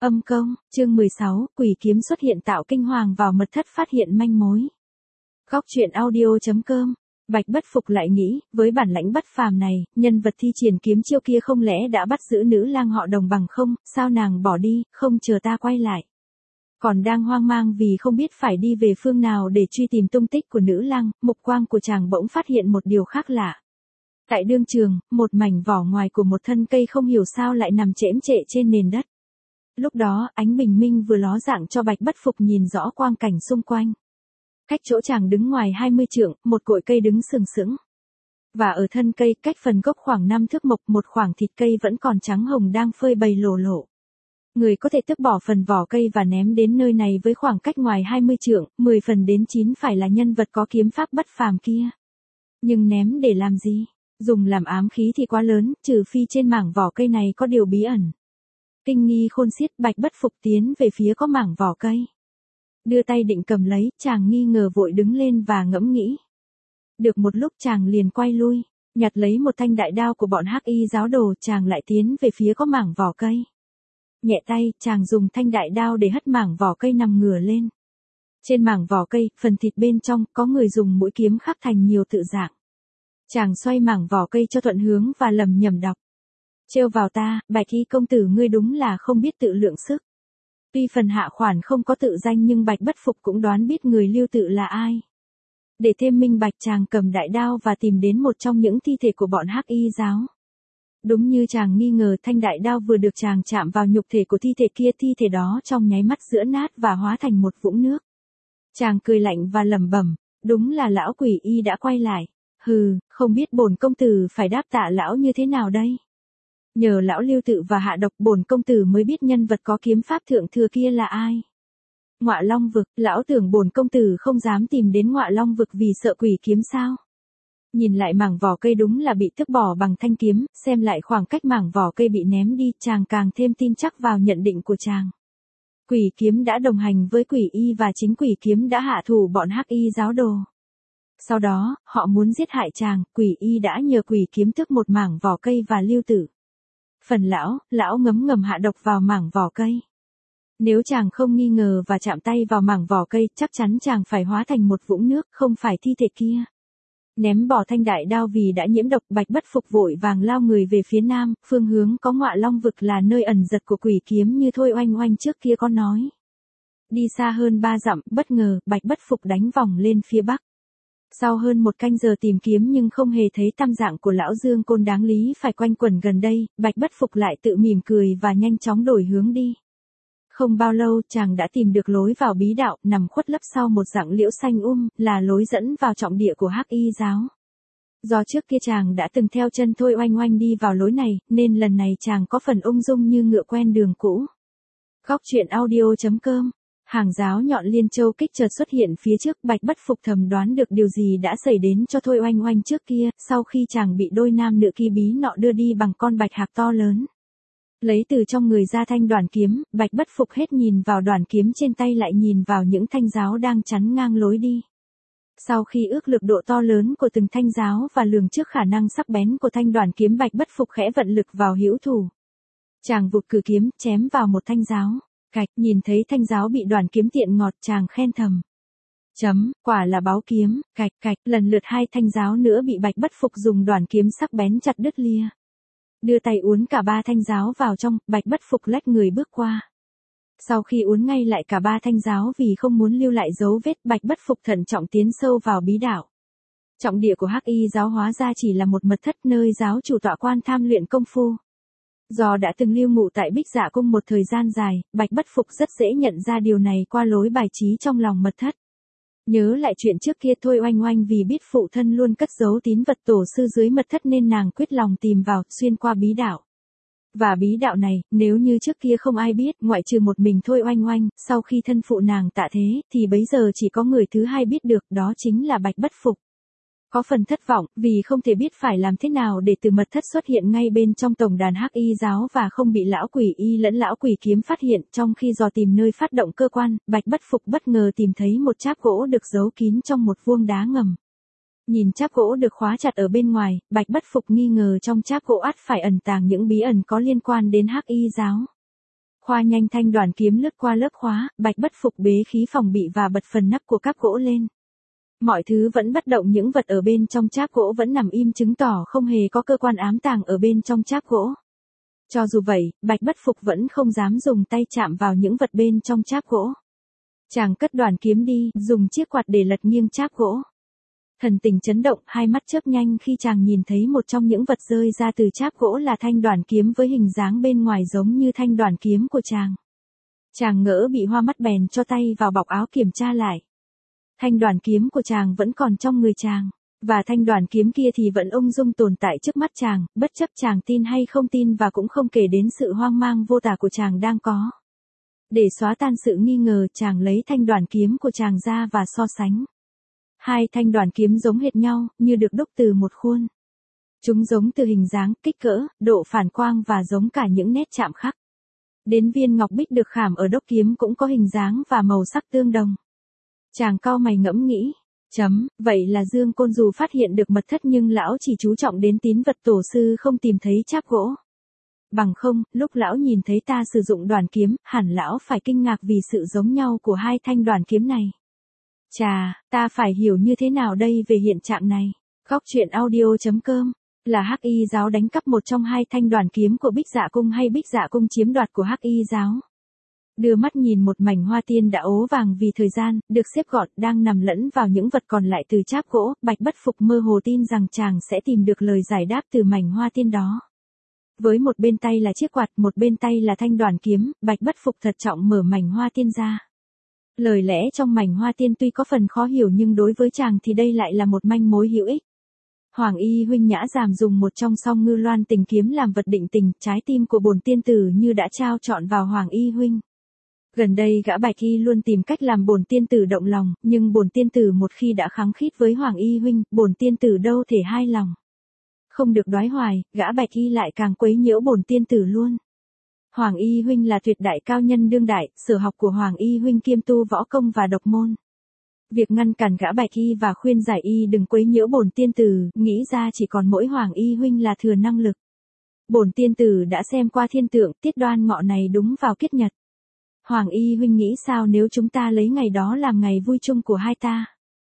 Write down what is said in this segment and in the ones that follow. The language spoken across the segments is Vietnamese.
Âm công, chương 16, quỷ kiếm xuất hiện tạo kinh hoàng vào mật thất phát hiện manh mối. Góc truyện audio.com. Bạch Bất Phục lại nghĩ, với bản lãnh bất phàm này, nhân vật thi triển kiếm chiêu kia không lẽ đã bắt giữ nữ lang họ Đồng bằng không, sao nàng bỏ đi, không chờ ta quay lại. Còn đang hoang mang vì không biết phải đi về phương nào để truy tìm tung tích của nữ lang, mục quang của chàng bỗng phát hiện một điều khác lạ. Tại đương trường, một mảnh vỏ ngoài của một thân cây không hiểu sao lại nằm chễm chệ trên nền đất. Lúc đó, ánh bình minh vừa ló dạng cho Bạch Bất Phục nhìn rõ quang cảnh xung quanh. Cách chỗ chàng đứng ngoài 20 trượng, một cội cây đứng sừng sững. Và ở thân cây, cách phần gốc khoảng 5 thước mộc, một khoảng thịt cây vẫn còn trắng hồng đang phơi bày lổ lộ. Người có thể tước bỏ phần vỏ cây và ném đến nơi này với khoảng cách ngoài 20 trượng, 10 phần đến 9 phải là nhân vật có kiếm pháp bất phàm kia. Nhưng ném để làm gì? Dùng làm ám khí thì quá lớn, trừ phi trên mảng vỏ cây này có điều bí ẩn. Kinh nghi khôn xiết, Bạch Bất Phục tiến về phía có mảng vỏ cây. Đưa tay định cầm lấy, chàng nghi ngờ vội đứng lên và ngẫm nghĩ. Được một lúc chàng liền quay lui, nhặt lấy một thanh đại đao của bọn Hắc Y giáo đồ, chàng lại tiến về phía có mảng vỏ cây. Nhẹ tay, chàng dùng thanh đại đao để hất mảng vỏ cây nằm ngửa lên. Trên mảng vỏ cây, phần thịt bên trong, có người dùng mũi kiếm khắc thành nhiều tự dạng. Chàng xoay mảng vỏ cây cho thuận hướng và lẩm nhẩm đọc. Trêu vào ta, Bạch Y công tử ngươi đúng là không biết tự lượng sức. Tuy phần hạ khoản không có tự danh nhưng Bạch Bất Phục cũng đoán biết người lưu tự là ai. Để thêm minh bạch, chàng cầm đại đao và tìm đến một trong những thi thể của bọn Hắc Y giáo. Đúng như chàng nghi ngờ, thanh đại đao vừa được chàng chạm vào nhục thể của thi thể kia, thi thể đó trong nháy mắt giữa nát và hóa thành một vũng nước. Chàng cười lạnh và lẩm bẩm, đúng là lão quỷ y đã quay lại. Hừ, không biết bổn công tử phải đáp tạ lão như thế nào đây? Nhờ lão lưu tự và hạ độc, bổn công tử mới biết nhân vật có kiếm pháp thượng thừa kia là ai. Ngọa Long vực, lão tưởng bổn công tử không dám tìm đến Ngọa Long vực vì sợ quỷ kiếm sao? Nhìn lại mảng vỏ cây đúng là bị tước bỏ bằng thanh kiếm, xem lại khoảng cách mảng vỏ cây bị ném đi, chàng càng thêm tin chắc vào nhận định của chàng. Quỷ kiếm đã đồng hành với quỷ y và chính quỷ kiếm đã hạ thủ bọn Hắc Y giáo đồ. Sau đó, họ muốn giết hại chàng, quỷ y đã nhờ quỷ kiếm tước một mảng vỏ cây và lưu tử. Phần lão ngấm ngầm hạ độc vào mảng vỏ cây. Nếu chàng không nghi ngờ và chạm tay vào mảng vỏ cây, chắc chắn chàng phải hóa thành một vũng nước, không phải thi thể kia. Ném bỏ thanh đại đao vì đã nhiễm độc, Bạch Bất Phục vội vàng lao người về phía nam, phương hướng có Ngọa Long vực là nơi ẩn giật của quỷ kiếm như Thôi Oanh Oanh trước kia có nói. Đi xa hơn 3 dặm, bất ngờ, Bạch Bất Phục đánh vòng lên phía bắc. Sau hơn một canh giờ tìm kiếm nhưng không hề thấy tăm dạng của lão Dương Côn đáng lý phải quanh quẩn gần đây, Bạch Bất Phục lại tự mỉm cười và nhanh chóng đổi hướng đi. Không bao lâu, chàng đã tìm được lối vào bí đạo, nằm khuất lấp sau một rặng liễu xanh là lối dẫn vào trọng địa của Hắc Y giáo. Do trước kia chàng đã từng theo chân Thôi Oanh Oanh đi vào lối này, nên lần này chàng có phần ung dung như ngựa quen đường cũ. Góc truyện audio.com. Hàng giáo nhọn liên châu kích chợt xuất hiện phía trước, Bạch Bất Phục thầm đoán được điều gì đã xảy đến cho Thôi Oanh Oanh trước kia, sau khi chàng bị đôi nam nữ kỳ bí nọ đưa đi bằng con bạch hạc to lớn. Lấy từ trong người ra thanh đoàn kiếm, Bạch Bất Phục hết nhìn vào đoàn kiếm trên tay lại nhìn vào những thanh giáo đang chắn ngang lối đi. Sau khi ước lượng độ to lớn của từng thanh giáo và lường trước khả năng sắc bén của thanh đoàn kiếm, Bạch Bất Phục khẽ vận lực vào hữu thủ. Chàng vụt cử kiếm, chém vào một thanh giáo. Cạch, nhìn thấy thanh giáo bị đoàn kiếm tiện ngọt, chàng khen thầm. Quả là báu kiếm, cạch, lần lượt hai thanh giáo nữa bị Bạch Bất Phục dùng đoàn kiếm sắc bén chặt đứt lìa. Đưa tay uốn cả ba thanh giáo vào trong, Bạch Bất Phục lách người bước qua. Sau khi uốn ngay lại cả ba thanh giáo vì không muốn lưu lại dấu vết, Bạch Bất Phục thận trọng tiến sâu vào bí đạo. Trọng địa của Hắc Y giáo hóa ra chỉ là một mật thất nơi giáo chủ tọa quan tham luyện công phu. Do đã từng lưu ngụ tại Bích Dạ Cung một thời gian dài, Bạch Bất Phục rất dễ nhận ra điều này qua lối bài trí trong lòng mật thất. Nhớ lại chuyện trước kia, Thôi Oanh Oanh vì biết phụ thân luôn cất giấu tín vật tổ sư dưới mật thất nên nàng quyết lòng tìm vào, xuyên qua bí đạo. Và bí đạo này, nếu như trước kia không ai biết, ngoại trừ một mình Thôi Oanh Oanh, sau khi thân phụ nàng tạ thế, thì bấy giờ chỉ có người thứ hai biết được, đó chính là Bạch Bất Phục. Có phần thất vọng, vì không thể biết phải làm thế nào để từ mật thất xuất hiện ngay bên trong tổng đàn Hắc Y giáo và không bị lão quỷ y lẫn lão quỷ kiếm phát hiện. Trong khi dò tìm nơi phát động cơ quan, Bạch Bất Phục bất ngờ tìm thấy một cháp gỗ được giấu kín trong một vuông đá ngầm. Nhìn cháp gỗ được khóa chặt ở bên ngoài, Bạch Bất Phục nghi ngờ trong cháp gỗ ắt phải ẩn tàng những bí ẩn có liên quan đến Hắc Y giáo. Khoa nhanh thanh đoàn kiếm lướt qua lớp khóa, Bạch Bất Phục bế khí phòng bị và bật phần nắp của các gỗ lên. Mọi thứ vẫn bất động, những vật ở bên trong cháp gỗ vẫn nằm im, chứng tỏ không hề có cơ quan ám tàng ở bên trong cháp gỗ. Cho dù vậy, Bạch Bất Phục vẫn không dám dùng tay chạm vào những vật bên trong cháp gỗ. Chàng cất đoàn kiếm đi, dùng chiếc quạt để lật nghiêng cháp gỗ. Thần tình chấn động, hai mắt chớp nhanh khi chàng nhìn thấy một trong những vật rơi ra từ cháp gỗ là thanh đoàn kiếm với hình dáng bên ngoài giống như thanh đoàn kiếm của chàng. Chàng ngỡ bị hoa mắt bèn cho tay vào bọc áo kiểm tra lại. Thanh đoàn kiếm của chàng vẫn còn trong người chàng, và thanh đoàn kiếm kia thì vẫn ung dung tồn tại trước mắt chàng, bất chấp chàng tin hay không tin và cũng không kể đến sự hoang mang vô tả của chàng đang có. Để xóa tan sự nghi ngờ, chàng lấy thanh đoàn kiếm của chàng ra và so sánh. Hai thanh đoàn kiếm giống hệt nhau, như được đúc từ một khuôn. Chúng giống từ hình dáng, kích cỡ, độ phản quang và giống cả những nét chạm khắc. Đến viên ngọc bích được khảm ở đốc kiếm cũng có hình dáng và màu sắc tương đồng. Chàng cau mày ngẫm nghĩ, vậy là Dương Côn dù phát hiện được mật thất nhưng lão chỉ chú trọng đến tín vật tổ sư, không tìm thấy cháp gỗ. Bằng không, lúc lão nhìn thấy ta sử dụng đoàn kiếm, hẳn lão phải kinh ngạc vì sự giống nhau của hai thanh đoàn kiếm này. Chà, ta phải hiểu như thế nào đây về hiện trạng này? Góc truyện audio.com. Là Hắc Y giáo đánh cắp một trong hai thanh đoàn kiếm của Bích Dạ Cung hay Bích Dạ Cung chiếm đoạt của Hắc Y giáo? Đưa mắt nhìn một mảnh hoa tiên đã ố vàng vì thời gian, được xếp gọn, đang nằm lẫn vào những vật còn lại từ cháp gỗ, Bạch Bất Phục mơ hồ tin rằng chàng sẽ tìm được lời giải đáp từ mảnh hoa tiên đó. Với một bên tay là chiếc quạt, một bên tay là thanh đoàn kiếm, Bạch Bất Phục thật trọng mở mảnh hoa tiên ra. Lời lẽ trong mảnh hoa tiên tuy có phần khó hiểu nhưng đối với chàng thì đây lại là một manh mối hữu ích. Hoàng Y huynh nhã dàm dùng một trong song ngư loan tình kiếm làm vật định tình, trái tim của bổn tiên tử như đã trao trọn vào Hoàng Y huynh. Gần đây gã Bạch Y luôn tìm cách làm bổn tiên tử động lòng, nhưng bổn tiên tử một khi đã khăng khít với Hoàng Y huynh, bổn tiên tử đâu thể hai lòng. Không được đoái hoài, gã Bạch Y lại càng quấy nhiễu bổn tiên tử luôn. Hoàng Y huynh là tuyệt đại cao nhân đương đại, sở học của Hoàng Y huynh kiêm tu võ công và độc môn. Việc ngăn cản gã Bạch Y và khuyên giải y đừng quấy nhiễu bổn tiên tử, nghĩ ra chỉ còn mỗi Hoàng Y huynh là thừa năng lực. Bổn tiên tử đã xem qua thiên tượng, tiết đoan ngọ này đúng vào kiết nhật. Hoàng Y huynh nghĩ sao nếu chúng ta lấy ngày đó làm ngày vui chung của hai ta?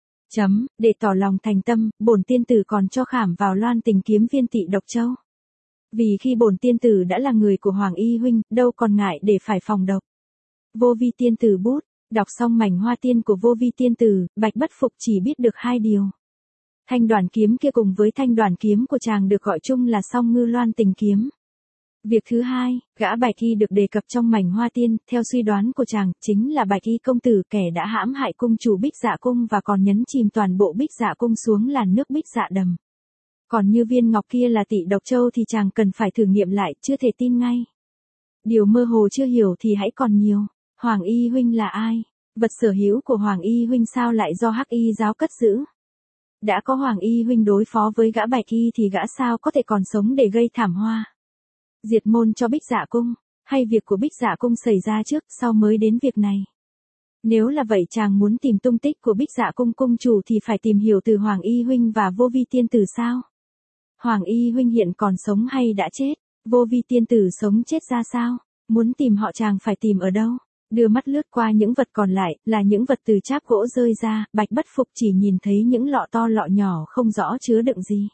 Để tỏ lòng thành tâm, bổn tiên tử còn cho khảm vào loan tình kiếm viên tị độc châu. Vì khi bổn tiên tử đã là người của Hoàng Y huynh, đâu còn ngại để phải phòng độc. Vô Vi tiên tử bút. Đọc xong mảnh hoa tiên của Vô Vi tiên tử, Bạch Bất Phục chỉ biết được hai điều. Thanh đoàn kiếm kia cùng với thanh đoàn kiếm của chàng được gọi chung là song ngư loan tình kiếm. Việc thứ hai, gã Bạch Y được đề cập trong mảnh hoa tiên, theo suy đoán của chàng, chính là Bạch Y công tử, kẻ đã hãm hại cung chủ Bích Dạ Cung và còn nhấn chìm toàn bộ Bích Dạ Cung xuống làn nước Bích Dạ Đầm. Còn như viên ngọc kia là tị độc châu thì chàng cần phải thử nghiệm lại, chưa thể tin ngay. Điều mơ hồ chưa hiểu thì hãy còn nhiều. Hoàng Y huynh là ai? Vật sở hữu của Hoàng Y huynh sao lại do Hắc Y giáo cất giữ? Đã có Hoàng Y huynh đối phó với gã Bạch Y thì gã sao có thể còn sống để gây thảm hoa? Diệt môn cho Bích Dạ Cung, hay việc của Bích Dạ Cung xảy ra trước, sau mới đến việc này? Nếu là vậy chàng muốn tìm tung tích của Bích Dạ Cung cung chủ thì phải tìm hiểu từ Hoàng Y huynh và Vô Vi tiên tử sao? Hoàng Y huynh hiện còn sống hay đã chết? Vô Vi tiên tử sống chết ra sao? Muốn tìm họ chàng phải tìm ở đâu? Đưa mắt lướt qua những vật còn lại, là những vật từ cháp gỗ rơi ra, Bạch Bất Phục chỉ nhìn thấy những lọ to lọ nhỏ không rõ chứa đựng gì.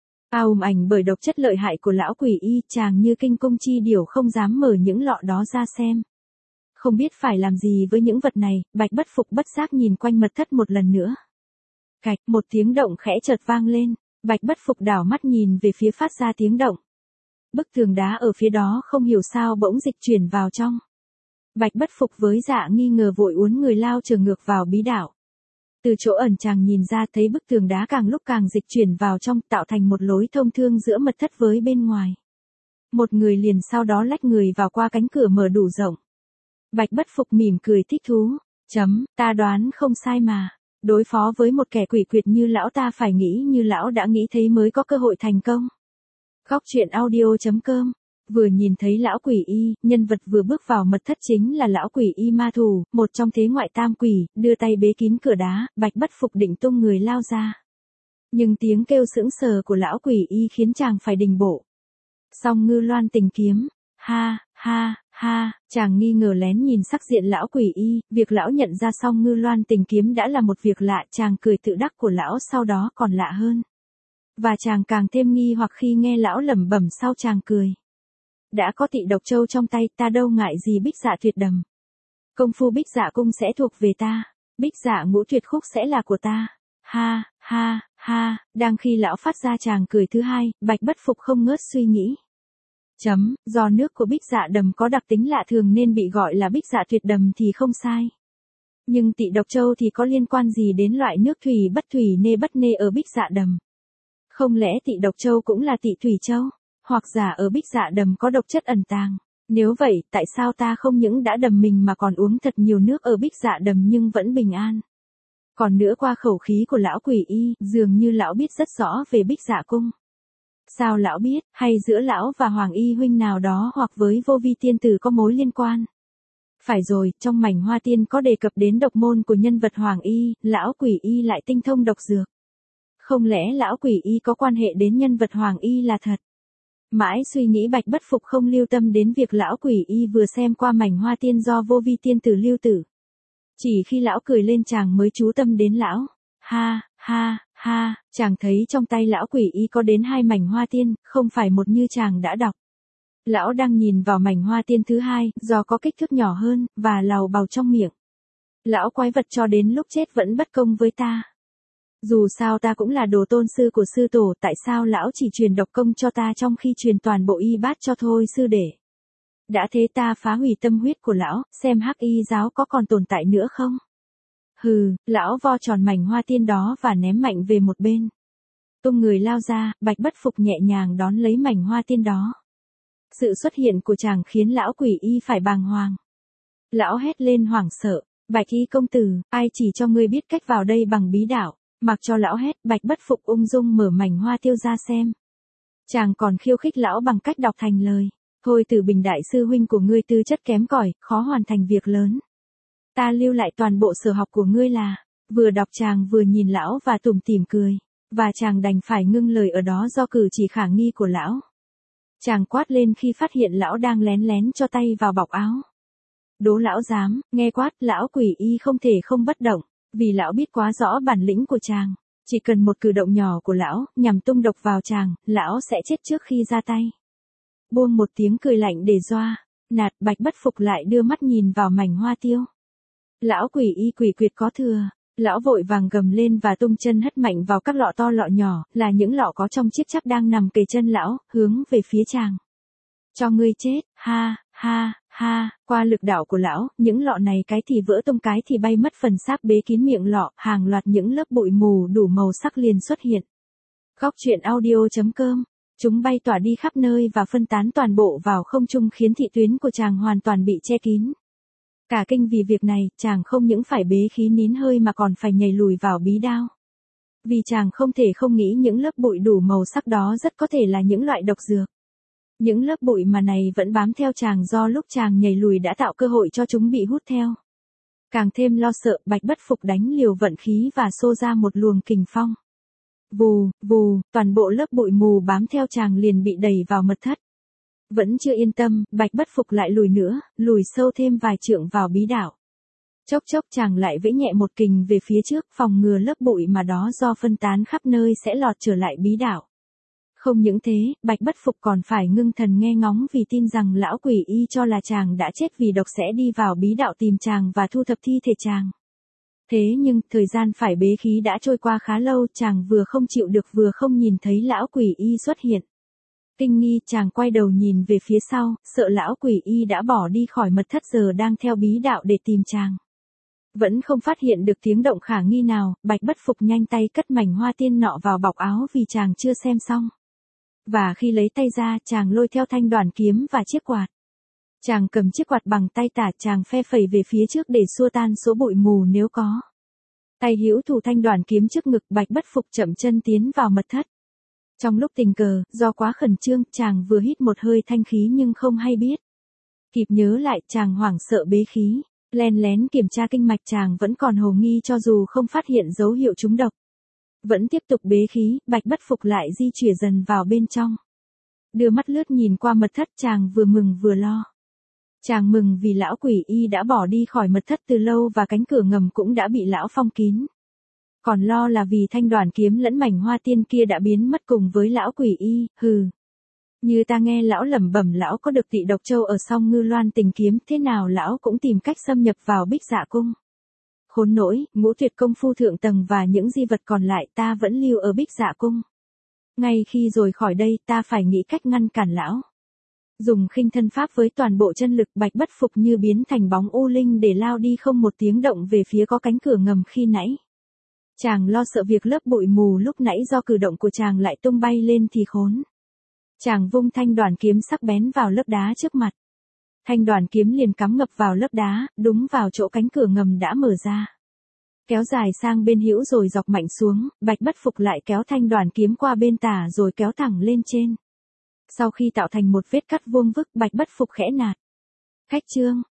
Ảnh bởi độc chất lợi hại của lão quỷ y, chàng như kinh cung chi điểu không dám mở những lọ đó ra xem. Không biết phải làm gì với những vật này, Bạch Bất Phục bất giác nhìn quanh mật thất một lần nữa. Cạch, một tiếng động khẽ chợt vang lên, Bạch Bất Phục đảo mắt nhìn về phía phát ra tiếng động. Bức tường đá ở phía đó không hiểu sao bỗng dịch chuyển vào trong. Bạch Bất Phục với dạ nghi ngờ vội uốn người lao trở ngược vào bí đảo. Từ chỗ ẩn chàng nhìn ra thấy bức tường đá càng lúc càng dịch chuyển vào trong, tạo thành một lối thông thương giữa mật thất với bên ngoài. Một người liền sau đó lách người vào qua cánh cửa mở đủ rộng. Bạch Bất Phục mỉm cười thích thú. Ta đoán không sai mà. Đối phó với một kẻ quỷ quyệt như lão ta phải nghĩ như lão đã nghĩ thấy mới có cơ hội thành công. Góc truyện audio.com. Vừa nhìn thấy lão quỷ y, nhân vật vừa bước vào mật thất chính là lão quỷ y ma thủ, một trong thế ngoại tam quỷ, đưa tay bế kín cửa đá, Bạch Bất Phục định tung người lao ra. Nhưng tiếng kêu sững sờ của lão quỷ y khiến chàng phải đình bộ. Song ngư loan tình kiếm, ha, ha, ha, chàng nghi ngờ lén nhìn sắc diện lão quỷ y, việc lão nhận ra Song Ngư Loan Tình kiếm đã là một việc lạ, chàng cười tự đắc của lão sau đó còn lạ hơn. Và chàng càng thêm nghi hoặc khi nghe lão lẩm bẩm sau chàng cười. Đã có Tị Độc Châu trong tay, ta đâu ngại gì Bích Dạ Tuyệt Đầm. Công phu Bích Dạ cung sẽ thuộc về ta, Bích Dạ Ngũ Tuyệt Khúc sẽ là của ta. Ha, ha, ha, đang khi lão phát ra chàng cười thứ hai, Bạch Bất Phục không ngớt suy nghĩ. Do nước của Bích Dạ Đầm có đặc tính lạ thường nên bị gọi là Bích Dạ Tuyệt Đầm thì không sai. Nhưng Tị Độc Châu thì có liên quan gì đến loại nước thủy bất nê ở Bích Dạ Đầm? Không lẽ Tị Độc Châu cũng là Tị Thủy Châu? Hoặc giả ở Bích Dạ Đầm có độc chất ẩn tàng? Nếu vậy, tại sao ta không những đã đầm mình mà còn uống thật nhiều nước ở Bích Dạ Đầm nhưng vẫn bình an? Còn nữa, qua khẩu khí của lão quỷ y, dường như lão biết rất rõ về Bích Dạ cung. Sao lão biết, hay giữa lão và Hoàng Y huynh nào đó hoặc với Vô Vi tiên tử có mối liên quan? Phải rồi, trong Mảnh Hoa Tiên có đề cập đến độc môn của nhân vật Hoàng Y, lão quỷ y lại tinh thông độc dược. Không lẽ lão quỷ y có quan hệ đến nhân vật Hoàng Y là thật? Mãi suy nghĩ, Bạch Bất Phục không lưu tâm đến việc lão quỷ y vừa xem qua Mảnh Hoa Tiên do Vô Vi tiên tử lưu tử. Chỉ khi lão cười lên chàng mới chú tâm đến lão. Ha, ha, ha, chàng thấy trong tay lão quỷ y có đến 2 mảnh hoa tiên, không phải một như chàng đã đọc. Lão đang nhìn vào mảnh hoa tiên thứ hai, do có kích thước nhỏ hơn, và làu bàu trong miệng. Lão quái vật cho đến lúc chết vẫn bất công với ta. Dù sao ta cũng là đồ tôn sư của sư tổ, tại sao lão chỉ truyền độc công cho ta trong khi truyền toàn bộ y bát cho thôi sư để. Đã thế ta phá hủy tâm huyết của lão, xem Hắc Y giáo có còn tồn tại nữa không? Hừ, lão vo tròn mảnh hoa tiên đó và ném mạnh về một bên. Tung người lao ra, Bạch Bất Phục nhẹ nhàng đón lấy mảnh hoa tiên đó. Sự xuất hiện của chàng khiến lão quỷ y phải bàng hoàng. Lão hét lên hoảng sợ, Bạch Y công tử, ai chỉ cho ngươi biết cách vào đây bằng bí đạo? Mặc cho lão hét, Bạch Bất Phục ung dung mở mảnh hoa tiêu ra xem. Chàng còn khiêu khích lão bằng cách đọc thành lời. Thôi Tử Bình đại sư huynh của ngươi tư chất kém cỏi, khó hoàn thành việc lớn. Ta lưu lại toàn bộ sở học của ngươi là. Vừa đọc chàng vừa nhìn lão và tủm tỉm cười. Và chàng đành phải ngưng lời ở đó do cử chỉ khả nghi của lão. Chàng quát lên khi phát hiện lão đang lén lén cho tay vào bọc áo. Đố lão dám, nghe quát, lão quỷ y không thể không bất động. Vì lão biết quá rõ bản lĩnh của chàng. Chỉ cần một cử động nhỏ của lão, nhằm tung độc vào chàng, lão sẽ chết trước khi ra tay. Buông một tiếng cười lạnh để doa, nạt, Bạch Bất Phục lại đưa mắt nhìn vào mảnh hoa tiêu. Lão quỷ y quỷ quyệt có thừa, lão vội vàng gầm lên và tung chân hất mạnh vào các lọ to lọ nhỏ, là những lọ có trong chiếc chắp đang nằm kề chân lão, hướng về phía chàng. Cho ngươi chết, ha, ha, ha, qua lực đạo của lão, những lọ này cái thì vỡ tung cái thì bay mất, phần sáp bế kín miệng lọ, hàng loạt những lớp bụi mù đủ màu sắc liền xuất hiện. Góc truyện audio.com. Chúng bay tỏa đi khắp nơi và phân tán toàn bộ vào không trung khiến thị tuyến của chàng hoàn toàn bị che kín. Cả kinh vì việc này, chàng không những phải bế khí nín hơi mà còn phải nhảy lùi vào bí đao. Vì chàng không thể không nghĩ những lớp bụi đủ màu sắc đó rất có thể là những loại độc dược. Những lớp bụi mà này vẫn bám theo chàng do lúc chàng nhảy lùi đã tạo cơ hội cho chúng bị hút theo. Càng thêm lo sợ, Bạch Bất Phục đánh liều vận khí và xô ra một luồng kình phong. Vù, vù, toàn bộ lớp bụi mù bám theo chàng liền bị đẩy vào mật thất. Vẫn chưa yên tâm, Bạch Bất Phục lại lùi nữa, lùi sâu thêm vài trượng vào bí đảo. Chốc chốc chàng lại vẫy nhẹ một kình về phía trước, phòng ngừa lớp bụi mà đó do phân tán khắp nơi sẽ lọt trở lại bí đảo. Không những thế, Bạch Bất Phục còn phải ngưng thần nghe ngóng vì tin rằng lão quỷ y cho là chàng đã chết vì độc sẽ đi vào bí đạo tìm chàng và thu thập thi thể chàng. Thế nhưng, thời gian phải bế khí đã trôi qua khá lâu, chàng vừa không chịu được vừa không nhìn thấy lão quỷ y xuất hiện. Kinh nghi, chàng quay đầu nhìn về phía sau, sợ lão quỷ y đã bỏ đi khỏi mật thất giờ đang theo bí đạo để tìm chàng. Vẫn không phát hiện được tiếng động khả nghi nào, Bạch Bất Phục nhanh tay cất mảnh hoa tiên nọ vào bọc áo vì chàng chưa xem xong. Và khi lấy tay ra, chàng lôi theo thanh đoàn kiếm và chiếc quạt. Chàng cầm chiếc quạt bằng tay tả, chàng phe phẩy về phía trước để xua tan số bụi mù nếu có. Tay hữu thủ thanh đoàn kiếm trước ngực, Bạch Bất Phục chậm chân tiến vào mật thất. Trong lúc tình cờ, do quá khẩn trương, chàng vừa hít một hơi thanh khí nhưng không hay biết. Kịp nhớ lại, chàng hoảng sợ bế khí, len lén kiểm tra kinh mạch, chàng vẫn còn hồ nghi cho dù không phát hiện dấu hiệu trúng độc. Vẫn tiếp tục bế khí, Bạch Bất Phục lại di chuyển dần vào bên trong. Đưa mắt lướt nhìn qua mật thất, chàng vừa mừng vừa lo. Chàng mừng vì lão quỷ y đã bỏ đi khỏi mật thất từ lâu và cánh cửa ngầm cũng đã bị lão phong kín. Còn lo là vì thanh đoàn kiếm lẫn mảnh hoa tiên kia đã biến mất cùng với lão quỷ y, hừ. Như ta nghe lão lẩm bẩm lão có được Tị Độc Châu ở Song Ngư Loan Tình kiếm, thế nào lão cũng tìm cách xâm nhập vào Bích Dạ cung. Khốn nỗi, ngũ tuyệt công phu thượng tầng và những di vật còn lại ta vẫn lưu ở Bích Dạ cung. Ngay khi rồi khỏi đây ta phải nghĩ cách ngăn cản lão. Dùng khinh thân pháp với toàn bộ chân lực, Bạch Bất Phục như biến thành bóng u linh để lao đi không một tiếng động về phía có cánh cửa ngầm khi nãy. Chàng lo sợ việc lớp bụi mù lúc nãy do cử động của chàng lại tung bay lên thì khốn. Chàng vung thanh đoàn kiếm sắc bén vào lớp đá trước mặt. Thanh đoàn kiếm liền cắm ngập vào lớp đá, đúng vào chỗ cánh cửa ngầm đã mở ra. Kéo dài sang bên hữu rồi dọc mạnh xuống, Bạch Bất Phục lại kéo thanh đoàn kiếm qua bên tả rồi kéo thẳng lên trên. Sau khi tạo thành một vết cắt vuông vức, Bạch Bất Phục khẽ nạt. Khách trương,